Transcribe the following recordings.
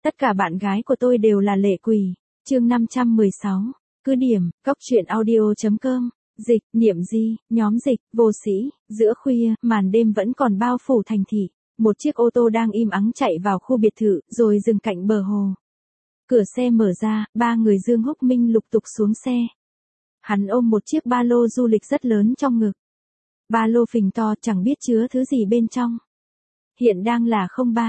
Tất cả bạn gái của tôi đều là lệ quỷ. Chương 516. Cứ điểm, góc truyện audio.com. Dịch, niệm di, nhóm dịch, vô sĩ. Giữa khuya, màn đêm vẫn còn bao phủ thành thị. Một chiếc ô tô đang im ắng chạy vào khu biệt thự, rồi dừng cạnh bờ hồ. Cửa xe mở ra, ba người Dương Húc Minh lục tục xuống xe. Hắn ôm một chiếc ba lô du lịch rất lớn trong ngực. Ba lô phình to chẳng biết chứa thứ gì bên trong. Hiện đang là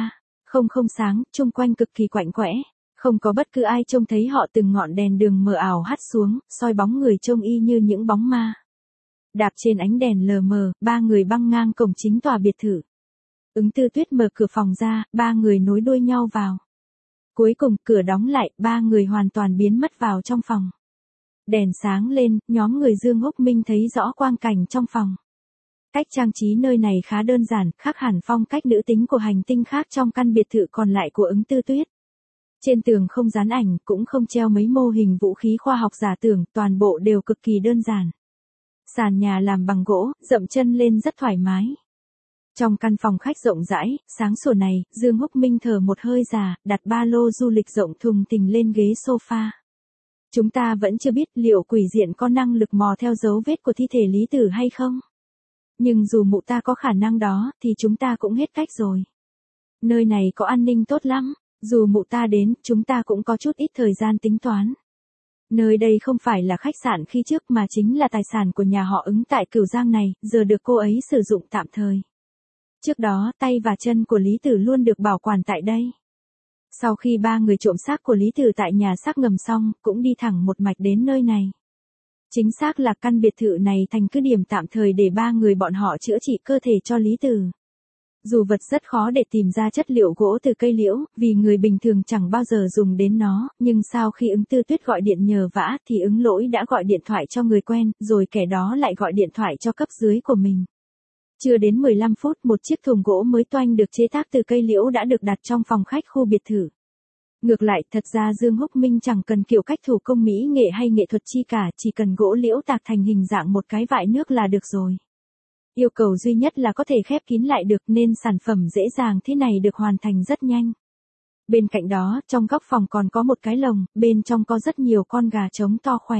03:00 sáng, chung quanh cực kỳ quạnh quẽ. Không có bất cứ ai trông thấy họ, từng ngọn đèn đường mờ ảo hắt xuống, soi bóng người trông y như những bóng ma. Đạp trên ánh đèn lờ mờ, ba người băng ngang cổng chính tòa biệt thự. Ứng Tư Tuyết mở cửa phòng ra, ba người nối đuôi nhau vào. Cuối cùng, cửa đóng lại, ba người hoàn toàn biến mất vào trong phòng. Đèn sáng lên, nhóm người Dương Húc Minh thấy rõ quang cảnh trong phòng. Cách trang trí nơi này khá đơn giản, khác hẳn phong cách nữ tính của hành tinh khác trong căn biệt thự còn lại của Ứng Tư Tuyết. Trên tường không dán ảnh, cũng không treo mấy mô hình vũ khí khoa học giả tưởng, toàn bộ đều cực kỳ đơn giản. Sàn nhà làm bằng gỗ, dậm chân lên rất thoải mái. Trong căn phòng khách rộng rãi, sáng sủa này, Dương Húc Minh thở một hơi già, đặt ba lô du lịch rộng thùng thình lên ghế sofa. Chúng ta vẫn chưa biết liệu quỷ diện có năng lực mò theo dấu vết của thi thể Lý Tử hay không. Nhưng dù mụ ta có khả năng đó, thì chúng ta cũng hết cách rồi. Nơi này có an ninh tốt lắm, dù mụ ta đến, chúng ta cũng có chút ít thời gian tính toán. Nơi đây không phải là khách sạn khi trước mà chính là tài sản của nhà họ Ứng tại Cửu Giang này, giờ được cô ấy sử dụng tạm thời. Trước đó, tay và chân của Lý Tử luôn được bảo quản tại đây. Sau khi ba người trộm xác của Lý Tử tại nhà xác ngầm xong, cũng đi thẳng một mạch đến nơi này. Chính xác là căn biệt thự này thành cứ điểm tạm thời để ba người bọn họ chữa trị cơ thể cho Lý Tử. Dù vật rất khó để tìm ra chất liệu gỗ từ cây liễu, vì người bình thường chẳng bao giờ dùng đến nó, nhưng sau khi Ứng Tư Tuyết gọi điện nhờ vả thì Ứng Lỗi đã gọi điện thoại cho người quen, rồi kẻ đó lại gọi điện thoại cho cấp dưới của mình. Chưa đến 15 phút, một chiếc thùng gỗ mới toanh được chế tác từ cây liễu đã được đặt trong phòng khách khu biệt thự. Ngược lại, thật ra Dương Húc Minh chẳng cần kiểu cách thủ công mỹ nghệ hay nghệ thuật chi cả, chỉ cần gỗ liễu tạc thành hình dạng một cái vại nước là được rồi. Yêu cầu duy nhất là có thể khép kín lại được, nên sản phẩm dễ dàng thế này được hoàn thành rất nhanh. Bên cạnh đó, trong góc phòng còn có một cái lồng, bên trong có rất nhiều con gà trống to khỏe.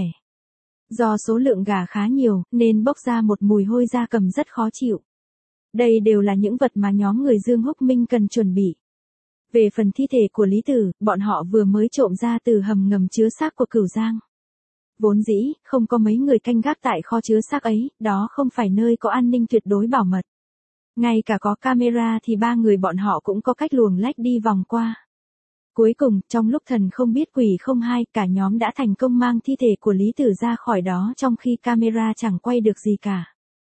Do số lượng gà khá nhiều, nên bốc ra một mùi hôi gia cầm rất khó chịu. Đây đều là những vật mà nhóm người Dương Húc Minh cần chuẩn bị. Về phần thi thể của Lý Tử, bọn họ vừa mới trộm ra từ hầm ngầm chứa xác của Cửu Giang. Vốn dĩ, không có mấy người canh gác tại kho chứa xác ấy, đó không phải nơi có an ninh tuyệt đối bảo mật. Ngay cả có camera thì ba người bọn họ cũng có cách luồng lách đi vòng qua. Cuối cùng, trong lúc thần không biết quỷ không hay, cả nhóm đã thành công mang thi thể của Lý Tử ra khỏi đó trong khi camera chẳng quay được gì cả.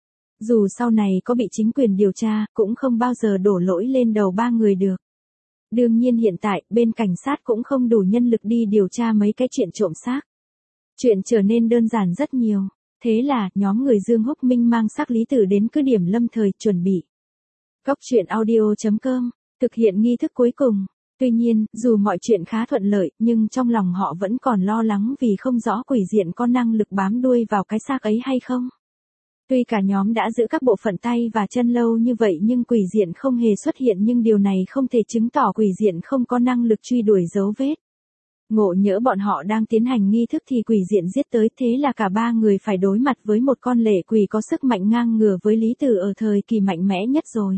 Dù sau này có bị chính quyền điều tra, cũng không bao giờ đổ lỗi lên đầu ba người được. Đương nhiên hiện tại, bên cảnh sát cũng không đủ nhân lực đi điều tra mấy cái chuyện trộm xác. Chuyện trở nên đơn giản rất nhiều. Thế là, nhóm người Dương Húc Minh mang xác Lý Tử đến cứ điểm lâm thời, chuẩn bị. Góc truyện audio.com, thực hiện nghi thức cuối cùng. Tuy nhiên, dù mọi chuyện khá thuận lợi, nhưng trong lòng họ vẫn còn lo lắng vì không rõ quỷ diện có năng lực bám đuôi vào cái xác ấy hay không. Tuy cả nhóm đã giữ các bộ phận tay và chân lâu như vậy nhưng quỷ diện không hề xuất hiện, nhưng điều này không thể chứng tỏ quỷ diện không có năng lực truy đuổi dấu vết. Ngộ nhỡ bọn họ đang tiến hành nghi thức thì quỷ diện giết tới, thế là cả ba người phải đối mặt với một con lệ quỷ có sức mạnh ngang ngửa với Lý Tử ở thời kỳ mạnh mẽ nhất rồi.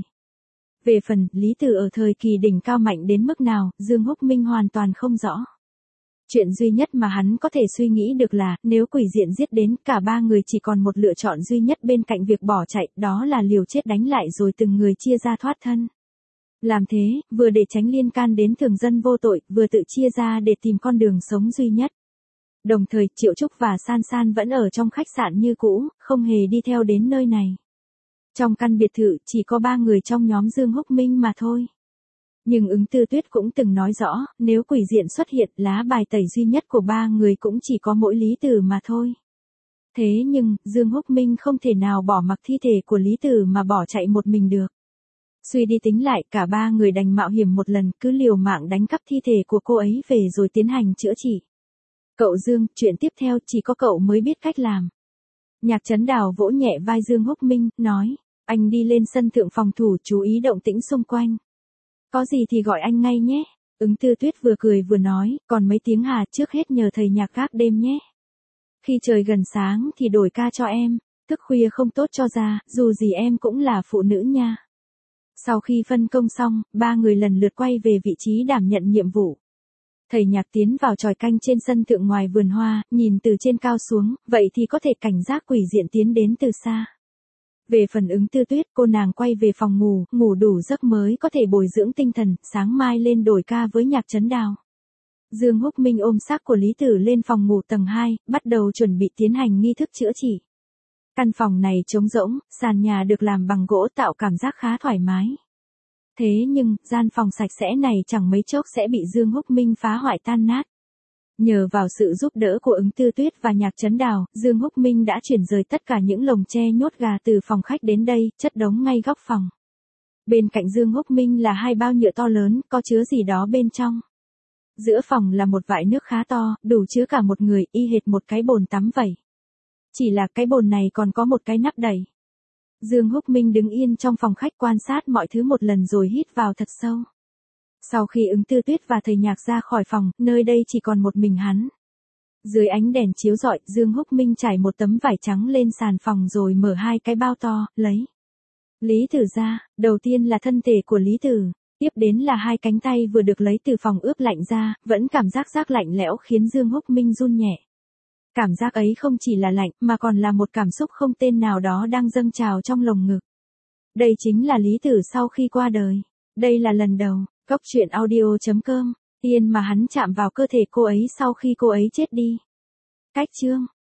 Về phần Lý Tử ở thời kỳ đỉnh cao mạnh đến mức nào, Dương Húc Minh hoàn toàn không rõ. Chuyện duy nhất mà hắn có thể suy nghĩ được là, nếu quỷ diện giết đến, cả ba người chỉ còn một lựa chọn duy nhất bên cạnh việc bỏ chạy, đó là liều chết đánh lại rồi từng người chia ra thoát thân. Làm thế, vừa để tránh liên can đến thường dân vô tội, vừa tự chia ra để tìm con đường sống duy nhất. Đồng thời, Triệu Trúc và San San vẫn ở trong khách sạn như cũ, không hề đi theo đến nơi này. Trong căn biệt thự, chỉ có ba người trong nhóm Dương Húc Minh mà thôi. Nhưng Ứng Tư Tuyết cũng từng nói rõ, nếu quỷ diện xuất hiện, lá bài tẩy duy nhất của ba người cũng chỉ có mỗi Lý Tử mà thôi. Thế nhưng, Dương Húc Minh không thể nào bỏ mặc thi thể của Lý Tử mà bỏ chạy một mình được. Suy đi tính lại, cả ba người đành mạo hiểm một lần, cứ liều mạng đánh cắp thi thể của cô ấy về rồi tiến hành chữa trị. Cậu Dương, chuyện tiếp theo chỉ có cậu mới biết cách làm. Nhạc Trấn Đào vỗ nhẹ vai Dương Húc Minh, nói, anh đi lên sân thượng phòng thủ, chú ý động tĩnh xung quanh. Có gì thì gọi anh ngay nhé. Ứng Tư Tuyết vừa cười vừa nói, còn mấy tiếng hà, trước hết nhờ thầy nhạc gác đêm nhé. Khi trời gần sáng thì đổi ca cho em, thức khuya không tốt cho da, dù gì em cũng là phụ nữ nha. Sau khi phân công xong, ba người lần lượt quay về vị trí đảm nhận nhiệm vụ. Thầy nhạc tiến vào chòi canh trên sân thượng ngoài vườn hoa, nhìn từ trên cao xuống, vậy thì có thể cảnh giác quỷ diện tiến đến từ xa. Về phần Ứng Tư Tuyết, cô nàng quay về phòng ngủ, ngủ đủ giấc mới có thể bồi dưỡng tinh thần, sáng mai lên đổi ca với Nhạc Trấn Đào. Dương Húc Minh ôm xác của Lý Tử lên phòng ngủ tầng 2, bắt đầu chuẩn bị tiến hành nghi thức chữa trị. Căn phòng này trống rỗng, sàn nhà được làm bằng gỗ tạo cảm giác khá thoải mái. Thế nhưng, gian phòng sạch sẽ này chẳng mấy chốc sẽ bị Dương Húc Minh phá hoại tan nát. Nhờ vào sự giúp đỡ của Ứng Tư Tuyết và Nhạc Trấn Đào, Dương Húc Minh đã chuyển rời tất cả những lồng tre nhốt gà từ phòng khách đến đây, chất đống ngay góc phòng. Bên cạnh Dương Húc Minh là 2 bao nhựa to lớn, có chứa gì đó bên trong. Giữa phòng là một vại nước khá to, đủ chứa cả một người, y hệt một cái bồn tắm vậy. Chỉ là cái bồn này còn có một cái nắp đầy. Dương Húc Minh đứng yên trong phòng khách quan sát mọi thứ một lần rồi hít vào thật sâu. Sau khi Ứng Tư Tuyết và thầy nhạc ra khỏi phòng, nơi đây chỉ còn một mình hắn. Dưới ánh đèn chiếu rọi, Dương Húc Minh trải một tấm vải trắng lên sàn phòng rồi mở 2 cái bao to, lấy Lý Tử ra. Đầu tiên là thân thể của Lý Tử, tiếp đến là 2 cánh tay vừa được lấy từ phòng ướp lạnh ra, vẫn cảm giác lạnh lẽo khiến Dương Húc Minh run nhẹ. Cảm giác ấy không chỉ là lạnh, mà còn là một cảm xúc không tên nào đó đang dâng trào trong lồng ngực. Đây chính là Lý Tử sau khi qua đời. Đây là lần đầu, Cốc truyện audio.com, tiên mà hắn chạm vào cơ thể cô ấy sau khi cô ấy chết đi. Cách chương